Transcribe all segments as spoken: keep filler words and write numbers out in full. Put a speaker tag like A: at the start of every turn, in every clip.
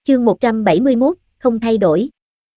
A: chương một trăm bảy mươi mốt, không thay đổi.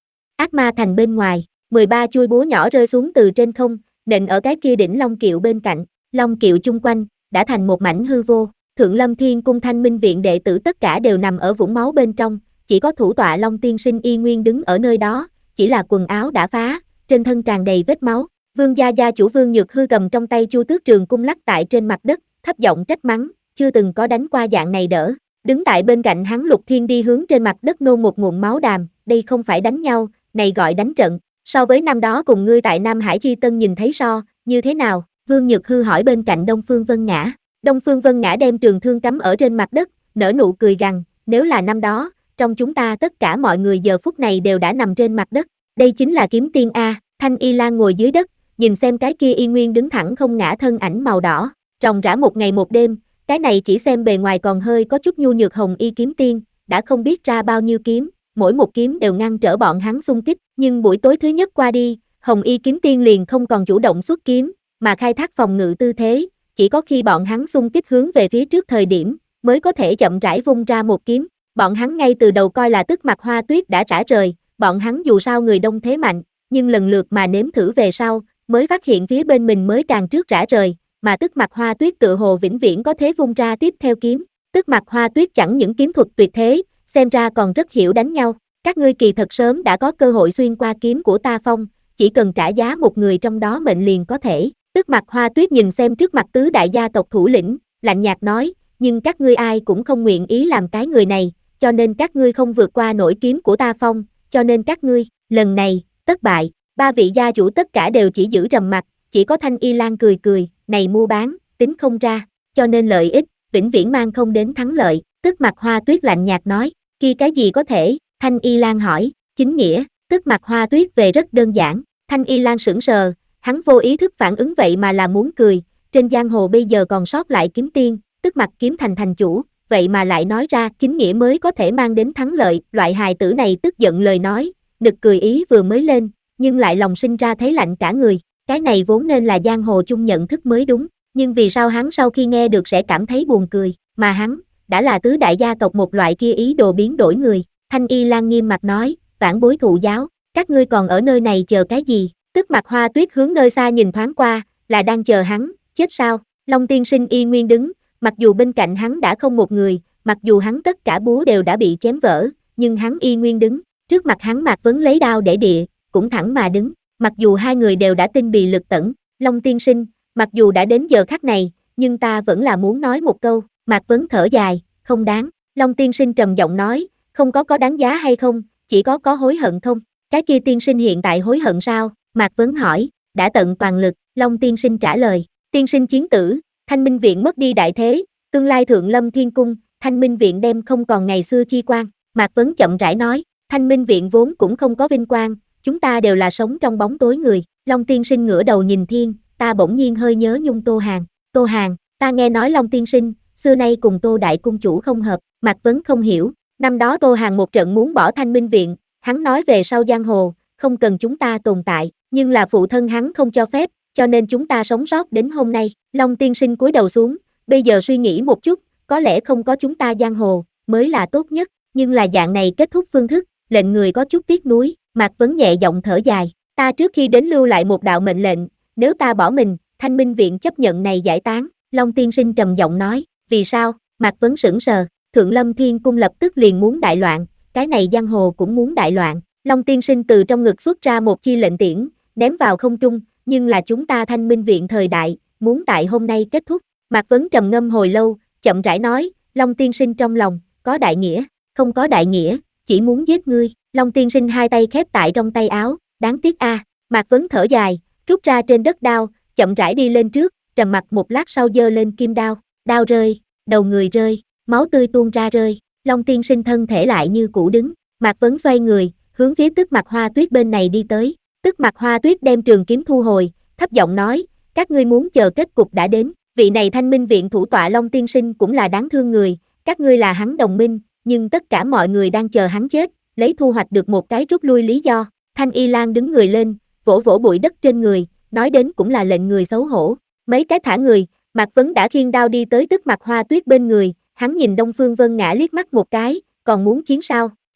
A: Ác ma thành bên ngoài, mười ba chuôi búa nhỏ rơi xuống từ trên không, nện ở cái kia đỉnh long kiệu bên cạnh, long kiệu chung quanh, đã thành một mảnh hư vô. Thượng Lâm Thiên Cung Thanh Minh Viện đệ tử tất cả đều nằm ở vũng máu bên trong, chỉ có thủ tọa Long Tiên Sinh y nguyên đứng ở nơi đó, chỉ là quần áo đã phá, trên thân tràn đầy vết máu. Vương gia gia chủ Vương Nhược Hư cầm trong tay Chu Tước Trường Cung lắc tại trên mặt đất, thấp giọng trách mắng, chưa từng có đánh qua dạng này đỡ. Đứng tại bên cạnh hắn Lục Thiên đi hướng trên mặt đất nôn một ngụm máu đàm, đây không phải đánh nhau, này gọi đánh trận. So với năm đó cùng ngươi tại Nam Hải Chi Tân nhìn thấy so, như thế nào? Vương Nhược Hư hỏi bên cạnh Đông Phương Vân Ngã. Đông Phương Vân Ngã đem trường thương cắm ở trên mặt đất, nở nụ cười gằn, nếu là năm đó, trong chúng ta tất cả mọi người giờ phút này đều đã nằm trên mặt đất. Đây chính là kiếm tiên A. Thanh Y Lan ngồi dưới đất, nhìn xem cái kia y nguyên đứng thẳng không ngã thân ảnh màu đỏ, ròng rã một ngày một đêm, cái này chỉ xem bề ngoài còn hơi có chút nhu nhược hồng y kiếm tiên, đã không biết ra bao nhiêu kiếm, mỗi một kiếm đều ngăn trở bọn hắn xung kích, nhưng buổi tối thứ nhất qua đi, hồng y kiếm tiên liền không còn chủ động xuất kiếm, mà khai thác phòng ngự tư thế, chỉ có khi bọn hắn xung kích hướng về phía trước thời điểm, mới có thể chậm rãi vung ra một kiếm. Bọn hắn ngay từ đầu coi là Tức Mặc Hoa Tuyết đã rã rời, bọn hắn dù sao người đông thế mạnh, nhưng lần lượt mà nếm thử về sau, mới phát hiện phía bên mình mới càng trước rã rời, mà Tức Mặc Hoa Tuyết tự hồ vĩnh viễn có thế vung ra tiếp theo kiếm. Tức Mặc Hoa Tuyết chẳng những kiếm thuật tuyệt thế, xem ra còn rất hiểu đánh nhau. Các ngươi kỳ thật sớm đã có cơ hội xuyên qua kiếm của ta phong, chỉ cần trả giá một người trong đó mệnh liền có thể. Tức Mặc Hoa Tuyết nhìn xem trước mặt tứ đại gia tộc thủ lĩnh, lạnh nhạt nói, nhưng các ngươi ai cũng không nguyện ý làm cái người này, cho nên các ngươi không vượt qua nổi kiếm của ta phong, cho nên các ngươi, lần này, thất bại. Ba vị gia chủ tất cả đều chỉ giữ trầm mặt, chỉ có Thanh Y Lan cười cười, này mua bán, tính không ra, cho nên lợi ích, vĩnh viễn mang không đến thắng lợi. Tức Mặc Hoa Tuyết lạnh nhạt nói, kia cái gì có thể? Thanh Y Lan hỏi, chính nghĩa. Tức Mặc Hoa Tuyết về rất đơn giản. Thanh Y Lan sững sờ, hắn vô ý thức phản ứng vậy mà là muốn cười, trên giang hồ bây giờ còn sót lại kiếm tiên, Tức Mặc kiếm thành thành chủ, vậy mà lại nói ra chính nghĩa mới có thể mang đến thắng lợi. Loại hài tử này tức giận lời nói, nực cười ý vừa mới lên, nhưng lại lòng sinh ra thấy lạnh cả người, cái này vốn nên là giang hồ chung nhận thức mới đúng, nhưng vì sao hắn sau khi nghe được sẽ cảm thấy buồn cười, mà hắn, đã là tứ đại gia tộc một loại kia ý đồ biến đổi người. Thanh Y Lan nghiêm mặt nói, vãn bối thụ giáo, các ngươi còn ở nơi này chờ cái gì? Tức Mặc Hoa Tuyết hướng nơi xa nhìn thoáng qua, là đang chờ hắn, chết sao? Long Tiên Sinh y nguyên đứng, mặc dù bên cạnh hắn đã không một người, mặc dù hắn tất cả búa đều đã bị chém vỡ, nhưng hắn y nguyên đứng, trước mặt hắn Mạc Vấn lấy đao để địa, cũng thẳng mà đứng, mặc dù hai người đều đã tinh bì lực tẩn. Long Tiên Sinh, mặc dù đã đến giờ khắc này, nhưng ta vẫn là muốn nói một câu. Mạc Vấn thở dài, không đáng. Long Tiên Sinh trầm giọng nói, không có có đáng giá hay không, chỉ có có hối hận không? Cái kia tiên sinh hiện tại hối hận sao? Mạc Vấn hỏi, đã tận toàn lực. Long Tiên Sinh trả lời, tiên sinh chiến tử, Thanh Minh Viện mất đi đại thế, tương lai Thượng Lâm Thiên Cung, Thanh Minh Viện đem không còn ngày xưa chi quan. Mạc Vấn chậm rãi nói, Thanh Minh Viện vốn cũng không có vinh quang, chúng ta đều là sống trong bóng tối người. Long Tiên Sinh ngửa đầu nhìn thiên, ta bỗng nhiên hơi nhớ nhung Tô Hàn. Tô Hàn, ta nghe nói Long Tiên Sinh, xưa nay cùng Tô Đại Cung Chủ không hợp. Mạc Vấn không hiểu, năm đó Tô Hàn một trận muốn bỏ Thanh Minh Viện, hắn nói về sau giang hồ, không cần chúng ta tồn tại, nhưng là phụ thân hắn không cho phép, cho nên chúng ta sống sót đến hôm nay. Long Tiên Sinh cúi đầu xuống, bây giờ suy nghĩ một chút, có lẽ không có chúng ta giang hồ, mới là tốt nhất, nhưng là dạng này kết thúc phương thức, lệnh người có chút tiếc nuối. Mạc Vấn nhẹ giọng thở dài, ta trước khi đến lưu lại một đạo mệnh lệnh, nếu ta bỏ mình, Thanh Minh Viện chấp nhận này giải tán. Long Tiên Sinh trầm giọng nói, vì sao? Mạc Vấn sững sờ, Thượng Lâm Thiên Cung lập tức liền muốn đại loạn, cái này giang hồ cũng muốn đại loạn. Long Tiên Sinh từ trong ngực xuất ra một chi lệnh tiễn, ném vào không trung, nhưng là chúng ta Thanh Minh Viện thời đại, muốn tại hôm nay kết thúc. Mạc Vấn trầm ngâm hồi lâu, chậm rãi nói, Long Tiên Sinh trong lòng, có đại nghĩa, không có đại nghĩa, chỉ muốn giết ngươi. Long Tiên Sinh hai tay khép tại trong tay áo, đáng tiếc a. À. Mạc Vấn thở dài, rút ra trên đất đao, chậm rãi đi lên trước, trầm mặc một lát sau giơ lên kim đao, đao rơi, đầu người rơi, máu tươi tuôn ra rơi. Long Tiên Sinh thân thể lại như cũ đứng. Mạc Vấn xoay người, hướng phía Tức Mặc Hoa Tuyết bên này đi tới. Tức Mặc Hoa Tuyết đem trường kiếm thu hồi, thấp giọng nói, các ngươi muốn chờ kết cục đã đến. Vị này Thanh Minh Viện thủ tọa Long Tiên Sinh cũng là đáng thương người, các ngươi là hắn đồng minh, nhưng tất cả mọi người đang chờ hắn chết, lấy thu hoạch được một cái rút lui lý do. Thanh Y Lan đứng người lên, vỗ vỗ bụi đất trên người, nói đến cũng là lệnh người xấu hổ. Mấy cái thả người, Mạc Vấn đã khiêng đao đi tới Tức Mặc Hoa Tuyết bên người, hắn nhìn Đông Phương Vân Ngã liếc mắt một cái, còn muốn chiến sao?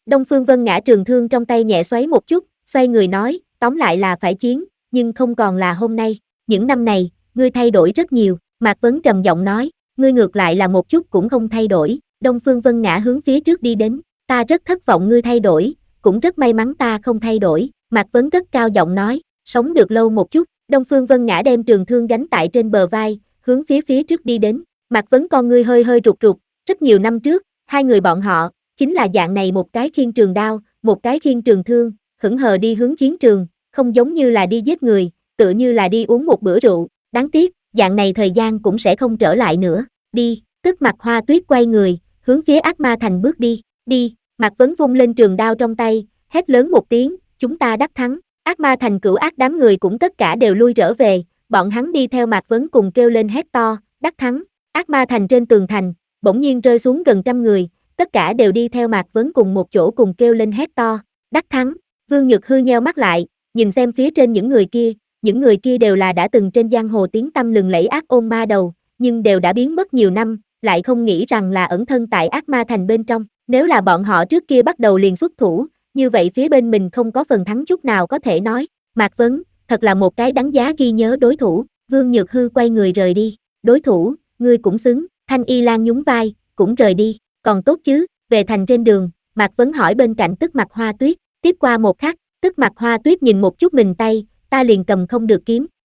A: Đông Phương Vân Ngã trường thương trong tay nhẹ xoáy một chút, xoay người nói, tóm lại là phải chiến, nhưng không còn là hôm nay. Những năm này, ngươi thay đổi rất nhiều, Mạc Vấn trầm giọng nói, ngươi ngược lại là một chút cũng không thay đổi. Đông Phương Vân Ngã hướng phía trước đi đến, ta rất thất vọng ngươi thay đổi, cũng rất may mắn ta không thay đổi. Mạc Vấn cất cao giọng nói, sống được lâu một chút. Đông Phương Vân Ngã đem trường thương gánh tại trên bờ vai, hướng phía phía trước đi đến. Mạc Vấn con ngươi hơi hơi rụt rụt, rất nhiều năm trước, hai người bọn họ, chính là dạng này một cái khiêng trường đao, một cái khiêng trường thương, hững hờ đi hướng chiến trường, không giống như là đi giết người, tựa như là đi uống một bữa rượu, đáng tiếc, dạng này thời gian cũng sẽ không trở lại nữa, đi, tức Mặc Hoa Tuyết quay người, hướng phía Ác Ma Thành bước đi, đi, Mạc Vấn vung lên trường đao trong tay, hét lớn một tiếng, chúng ta đắc thắng, Ác Ma Thành cửu ác đám người cũng tất cả đều lui trở về, bọn hắn đi theo Mạc Vấn cùng kêu lên hét to, đắc thắng, Ác Ma Thành trên tường thành, bỗng nhiên rơi xuống gần trăm người, tất cả đều đi theo Mạc Vấn cùng một chỗ cùng kêu lên hét to, đắc thắng, Vương Nhược Hư nheo mắt lại, nhìn xem phía trên những người kia, những người kia đều là đã từng trên giang hồ tiếng tăm lừng lẫy ác ôn ma đầu, nhưng đều đã biến mất nhiều năm, lại không nghĩ rằng là ẩn thân tại Ác Ma Thành bên trong, nếu là bọn họ trước kia bắt đầu liền xuất thủ, như vậy phía bên mình không có phần thắng chút nào có thể nói, Mạc Vấn, thật là một cái đáng giá ghi nhớ đối thủ, Vương Nhược Hư quay người rời đi, đối thủ, ngươi cũng xứng, Thanh Y Lan nhún vai, cũng rời đi, còn tốt chứ, về thành trên đường, Mạc Vấn hỏi bên cạnh Tức Mặc Hoa Tuyết, tiếp qua một khắc, Tức Mặc Hoa Tuyết nhìn một chút mình tay, ta liền cầm không được kiếm,